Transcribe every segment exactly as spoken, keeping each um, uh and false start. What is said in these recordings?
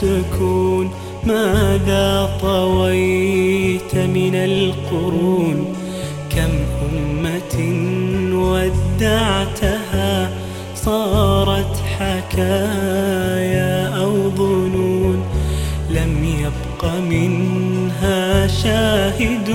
السكون. ماذا طويت من القرون، كم أمة ودعتها صارت حكايا أو ظنون. لم يبق منها شاهد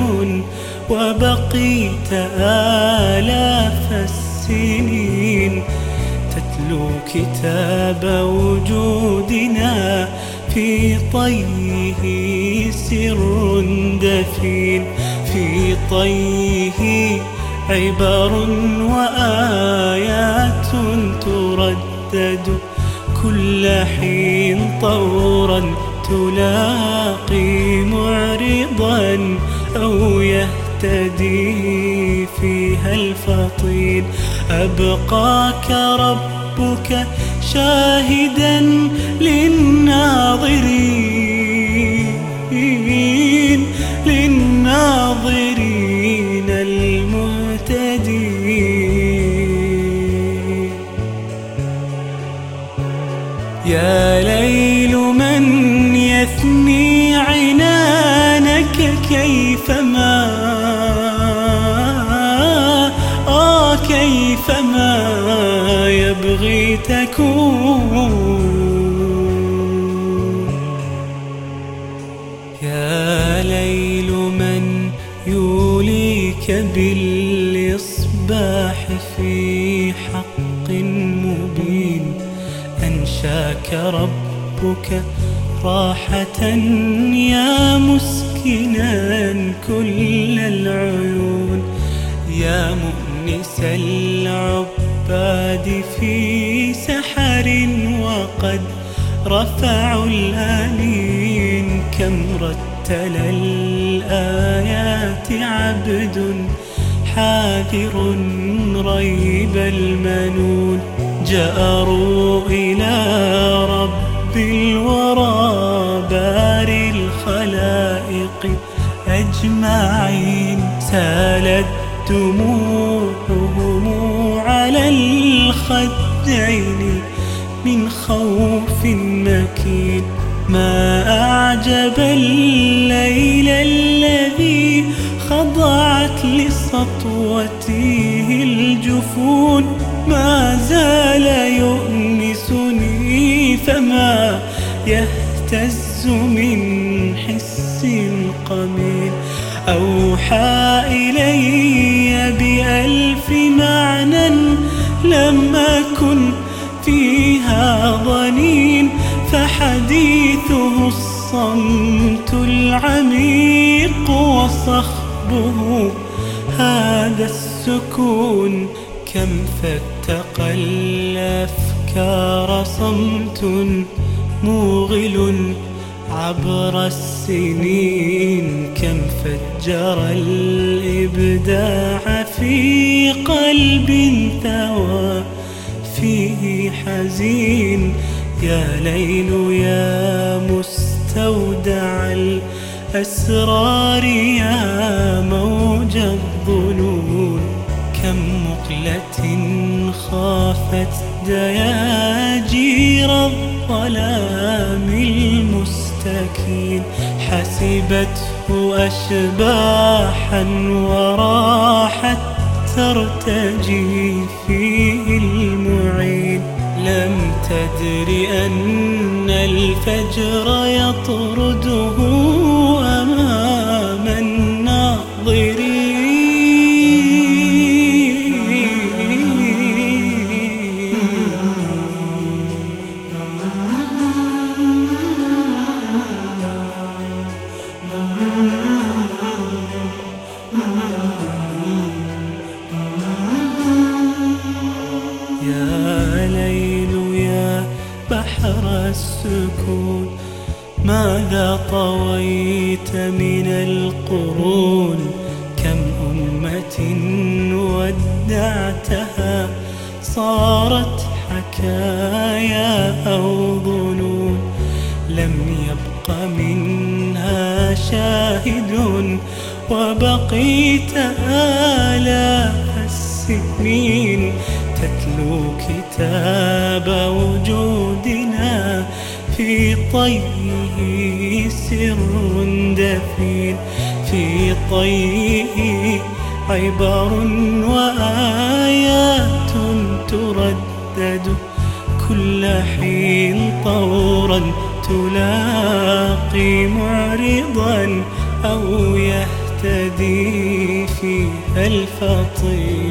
وبقيت آلاف السنين تتلو كتاب وجودنا في طيه سر دفين. في طيه عبر وآيات تردد كل حين طورا تلاقي معرضا أو يهتدي فيها الفطين. أبقاك ربك شاهدا للناظرين للناظرين المهتدين. يا ليل من يثني عنانك كيفما آه كيفما يبغي تكون. يا ليل من يوليك بالإصباح في حق مبين. أنشاك ربك راحة يا مسكنا كل العيون. يا مؤنس العباد في سحر وقد رفعوا الآنين. كم رتل الآيات عبد حاذر ريب المنون. جأروا إلى رب الورى باري الخلائق أجمعين. سالت دموعهم على الخدين من خوف مكين. ما أعجب الليل الذي خضعت لسطوته الجفون. ما زال يؤنسني فما يهتز من حس قمين. أوحى إلي بألف معنى لم أكن فيها ظنين. فحديثه الصمت العميق وصخبه هذا السكون. كم فتق الأفكار صمت موغل عبر السنين. كم فجر الإبداع في قلب ثوى فيه حزين. يا ليل يا مستودع الأسرار يا موج الظنون. كم مقلة خافت دياجير الظلام المستكين. حسبته أشباحا وراحت ترتجي فيه المعين. لم تدر أن الفجر يطرده أمام الناظرين. يا ليل يا بحر السكون، ماذا طويت من القرون. كم أمة ودعتها صارت حكايا أو ظنون. لم يبق منها شاهد وبقيت آلاف السنين تتلو كتاب وجودنا في طيه سر دفين، في طيه عبر وآيات تردد كل حين طورا تلاقي معرضا أو يهتدي فيها الفطين.